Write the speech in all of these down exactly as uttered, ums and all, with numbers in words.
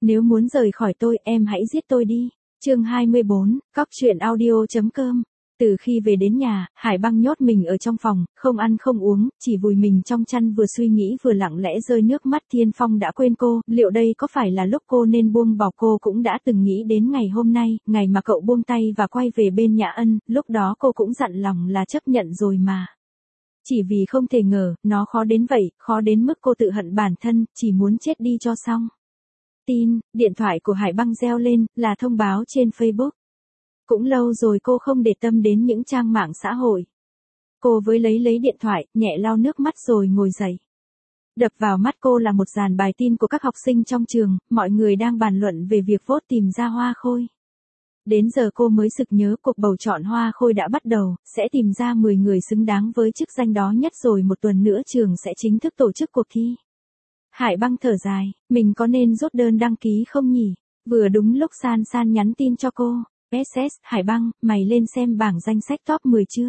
Nếu muốn rời khỏi tôi, em hãy giết tôi đi. Chương hai mươi bốn, cóc truyện audio chấm com. Từ khi về đến nhà, Hải Băng nhốt mình ở trong phòng, không ăn không uống, chỉ vùi mình trong chăn vừa suy nghĩ vừa lặng lẽ rơi nước mắt. Thiên Phong đã quên cô, liệu đây có phải là lúc cô nên buông bỏ? Cô cũng đã từng nghĩ đến ngày hôm nay, ngày mà cậu buông tay và quay về bên Nhã Ân, lúc đó cô cũng dặn lòng là chấp nhận rồi mà. Chỉ vì không thể ngờ, nó khó đến vậy, khó đến mức cô tự hận bản thân, chỉ muốn chết đi cho xong. Tin, điện thoại của Hải Băng reo lên, là thông báo trên Facebook. Cũng lâu rồi cô không để tâm đến những trang mạng xã hội. Cô với lấy lấy điện thoại, nhẹ lau nước mắt rồi ngồi dậy. Đập vào mắt cô là một dàn bài tin của các học sinh trong trường, mọi người đang bàn luận về việc vote tìm ra Hoa Khôi. Đến giờ cô mới sực nhớ cuộc bầu chọn Hoa Khôi đã bắt đầu, sẽ tìm ra mười người xứng đáng với chức danh đó nhất rồi một tuần nữa trường sẽ chính thức tổ chức cuộc thi. Hải Băng thở dài, mình có nên rút đơn đăng ký không nhỉ? Vừa đúng lúc San San nhắn tin cho cô. ét ét, Hải Băng, mày lên xem bảng danh sách top mười chưa?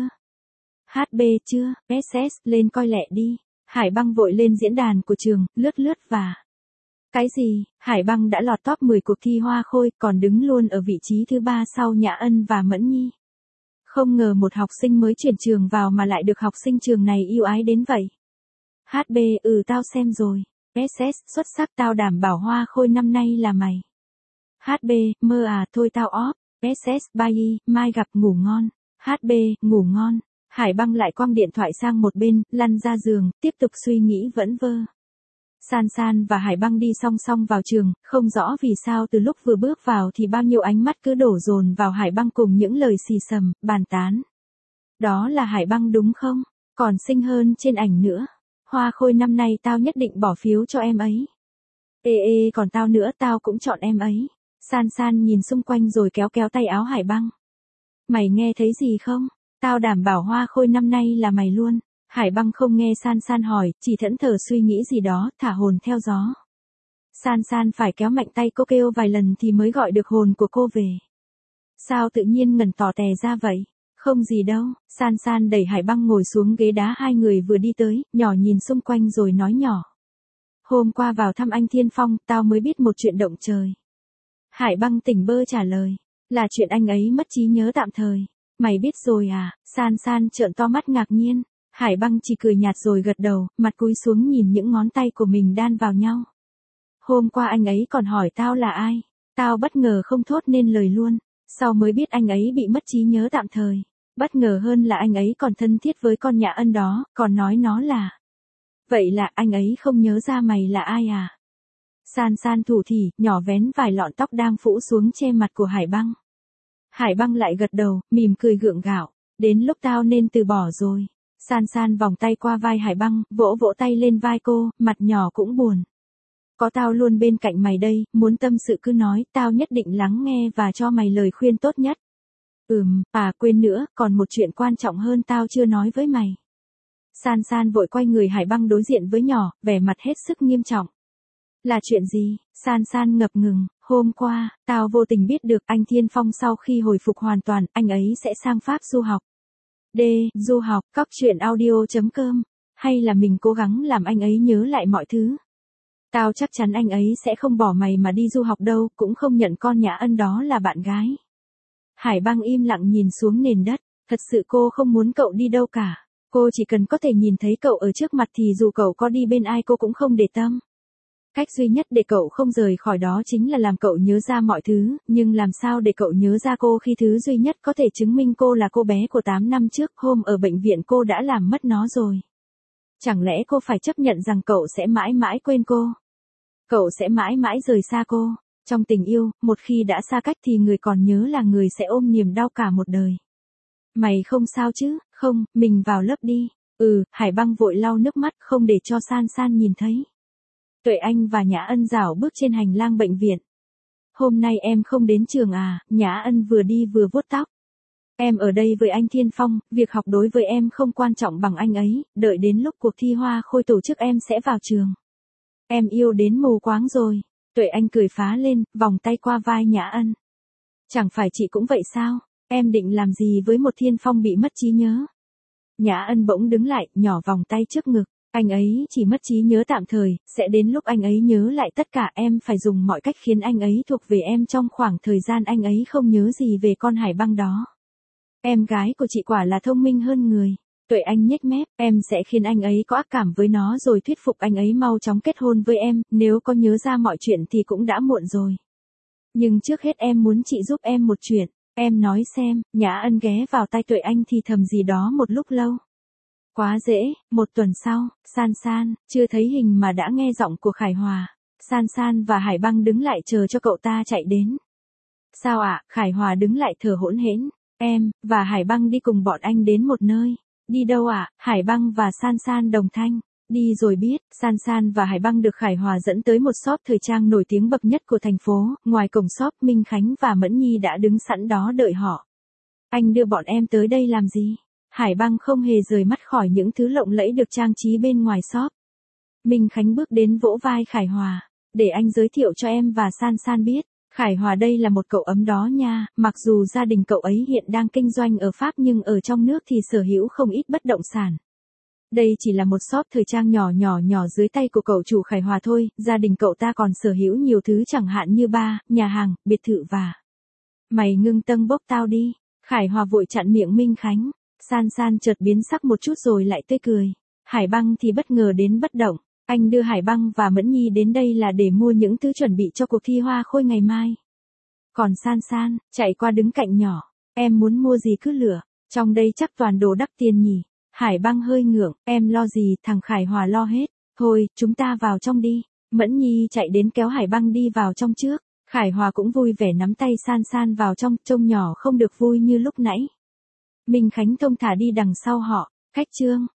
hát bê chưa? ét ét, lên coi lẹ đi. Hải Băng vội lên diễn đàn của trường, lướt lướt và... Cái gì? Hải Băng đã lọt top mười cuộc thi Hoa Khôi, còn đứng luôn ở vị trí thứ ba sau Nhã Ân và Mẫn Nhi. Không ngờ một học sinh mới chuyển trường vào mà lại được học sinh trường này yêu ái đến vậy. hát bê, ừ tao xem rồi. ét ét, xuất sắc, tao đảm bảo Hoa Khôi năm nay là mày. hát bê, mơ à, thôi tao off. ét ét, bye, mai gặp, ngủ ngon. hát bê, ngủ ngon. Hải Băng lại quăng điện thoại sang một bên, lăn ra giường, tiếp tục suy nghĩ vẩn vơ. San San và Hải Băng đi song song vào trường, không rõ vì sao từ lúc vừa bước vào thì bao nhiêu ánh mắt cứ đổ dồn vào Hải Băng cùng những lời xì xầm, bàn tán. Đó là Hải Băng đúng không? Còn xinh hơn trên ảnh nữa. Hoa Khôi năm nay tao nhất định bỏ phiếu cho em ấy. Ê ê, còn tao nữa, tao cũng chọn em ấy. San San nhìn xung quanh rồi kéo kéo tay áo Hải Băng. Mày nghe thấy gì không? Tao đảm bảo Hoa Khôi năm nay là mày luôn. Hải Băng không nghe San San hỏi, chỉ thẫn thờ suy nghĩ gì đó, thả hồn theo gió. San San phải kéo mạnh tay cô kêu vài lần thì mới gọi được hồn của cô về. Sao tự nhiên ngẩn tỏ tè ra vậy? Không gì đâu. San San đẩy Hải Băng ngồi xuống ghế đá hai người vừa đi tới, nhỏ nhìn xung quanh rồi nói nhỏ. Hôm qua vào thăm anh Thiên Phong, tao mới biết một chuyện động trời. Hải Băng tỉnh bơ trả lời. Là chuyện anh ấy mất trí nhớ tạm thời. Mày biết rồi à? San San trợn to mắt ngạc nhiên. Hải Băng chỉ cười nhạt rồi gật đầu, mặt cúi xuống nhìn những ngón tay của mình đan vào nhau. Hôm qua anh ấy còn hỏi tao là ai. Tao bất ngờ không thốt nên lời luôn. Sau mới biết anh ấy bị mất trí nhớ tạm thời. Bất ngờ hơn là anh ấy còn thân thiết với con Nhã Ân đó, còn nói nó là. Vậy là anh ấy không nhớ ra mày là ai à? San San thủ thỉ, nhỏ vén vài lọn tóc đang phủ xuống che mặt của Hải Băng. Hải Băng lại gật đầu, mỉm cười gượng gạo. Đến lúc tao nên từ bỏ rồi. San San vòng tay qua vai Hải Băng, vỗ vỗ tay lên vai cô, mặt nhỏ cũng buồn. Có tao luôn bên cạnh mày đây, muốn tâm sự cứ nói, tao nhất định lắng nghe và cho mày lời khuyên tốt nhất. Ừm, à quên nữa, còn một chuyện quan trọng hơn tao chưa nói với mày. San San vội quay người Hải Băng đối diện với nhỏ, vẻ mặt hết sức nghiêm trọng. Là chuyện gì? San San ngập ngừng. Hôm qua, tao vô tình biết được anh Thiên Phong sau khi hồi phục hoàn toàn, anh ấy sẽ sang Pháp du học. D. Du học, cóc truyện audio chấm com. Hay là mình cố gắng làm anh ấy nhớ lại mọi thứ? Tao chắc chắn anh ấy sẽ không bỏ mày mà đi du học đâu, cũng không nhận con Nhã Ân đó là bạn gái. Hải Băng im lặng nhìn xuống nền đất. Thật sự cô không muốn cậu đi đâu cả. Cô chỉ cần có thể nhìn thấy cậu ở trước mặt thì dù cậu có đi bên ai cô cũng không để tâm. Cách duy nhất để cậu không rời khỏi đó chính là làm cậu nhớ ra mọi thứ, nhưng làm sao để cậu nhớ ra cô khi thứ duy nhất có thể chứng minh cô là cô bé của tám năm trước, hôm ở bệnh viện cô đã làm mất nó rồi. Chẳng lẽ cô phải chấp nhận rằng cậu sẽ mãi mãi quên cô? Cậu sẽ mãi mãi rời xa cô. Trong tình yêu, một khi đã xa cách thì người còn nhớ là người sẽ ôm niềm đau cả một đời. Mày không sao chứ? Không, mình vào lớp đi. Ừ, Hải Băng vội lau nước mắt không để cho San San nhìn thấy. Tuệ Anh và Nhã Ân rảo bước trên hành lang bệnh viện. Hôm nay em không đến trường à? Nhã Ân vừa đi vừa vuốt tóc. Em ở đây với anh Thiên Phong, việc học đối với em không quan trọng bằng anh ấy, đợi đến lúc cuộc thi Hoa Khôi tổ chức em sẽ vào trường. Em yêu đến mù quáng rồi. Tuệ Anh cười phá lên, vòng tay qua vai Nhã Ân. Chẳng phải chị cũng vậy sao? Em định làm gì với một Thiên Phong bị mất trí nhớ? Nhã Ân bỗng đứng lại, nhỏ vòng tay trước ngực. Anh ấy chỉ mất trí nhớ tạm thời, sẽ đến lúc anh ấy nhớ lại tất cả, em phải dùng mọi cách khiến anh ấy thuộc về em trong khoảng thời gian anh ấy không nhớ gì về con Hải Băng đó. Em gái của chị quả là thông minh hơn người. Tuệ Anh nhếch mép, em sẽ khiến anh ấy có ác cảm với nó rồi thuyết phục anh ấy mau chóng kết hôn với em, nếu có nhớ ra mọi chuyện thì cũng đã muộn rồi. Nhưng trước hết em muốn chị giúp em một chuyện, em nói xem. Nhã Ân ghé vào tai Tuệ Anh thì thầm gì đó một lúc lâu. Quá dễ, một tuần sau, San San, chưa thấy hình mà đã nghe giọng của Khải Hòa. San San và Hải Băng đứng lại chờ cho cậu ta chạy đến. Sao ạ? Khải Hòa đứng lại thở hỗn hển. Em, và Hải Băng đi cùng bọn anh đến một nơi. Đi đâu ạ? Hải Băng và San San đồng thanh. Đi rồi biết. San San và Hải Băng được Khải Hòa dẫn tới một shop thời trang nổi tiếng bậc nhất của thành phố. Ngoài cổng shop, Minh Khánh và Mẫn Nhi đã đứng sẵn đó đợi họ. Anh đưa bọn em tới đây làm gì? Hải Băng không hề rời mắt khỏi những thứ lộng lẫy được trang trí bên ngoài shop. Minh Khánh bước đến vỗ vai Khải Hòa. Để anh giới thiệu cho em và San San biết. Khải Hòa đây là một cậu ấm đó nha, mặc dù gia đình cậu ấy hiện đang kinh doanh ở Pháp nhưng ở trong nước thì sở hữu không ít bất động sản. Đây chỉ là một shop thời trang nhỏ nhỏ nhỏ dưới tay của cậu chủ Khải Hòa thôi, gia đình cậu ta còn sở hữu nhiều thứ chẳng hạn như bar, nhà hàng, biệt thự và... Mày ngưng tâng bốc tao đi. Khải Hòa vội chặn miệng Minh Khánh. San San chợt biến sắc một chút rồi lại tươi cười. Hải Băng thì bất ngờ đến bất động. Anh đưa Hải Băng và Mẫn Nhi đến đây là để mua những thứ chuẩn bị cho cuộc thi hoa khôi ngày mai. Còn San San, chạy qua đứng cạnh nhỏ. Em muốn mua gì cứ lựa, trong đây chắc toàn đồ đắt tiền nhỉ. Hải Băng hơi ngượng, em lo gì, thằng Khải Hòa lo hết. Thôi, chúng ta vào trong đi. Mẫn Nhi chạy đến kéo Hải Băng đi vào trong trước. Khải Hòa cũng vui vẻ nắm tay San San vào trong, trông nhỏ không được vui như lúc nãy. Minh Khánh thông thả đi đằng sau họ. Khách trương,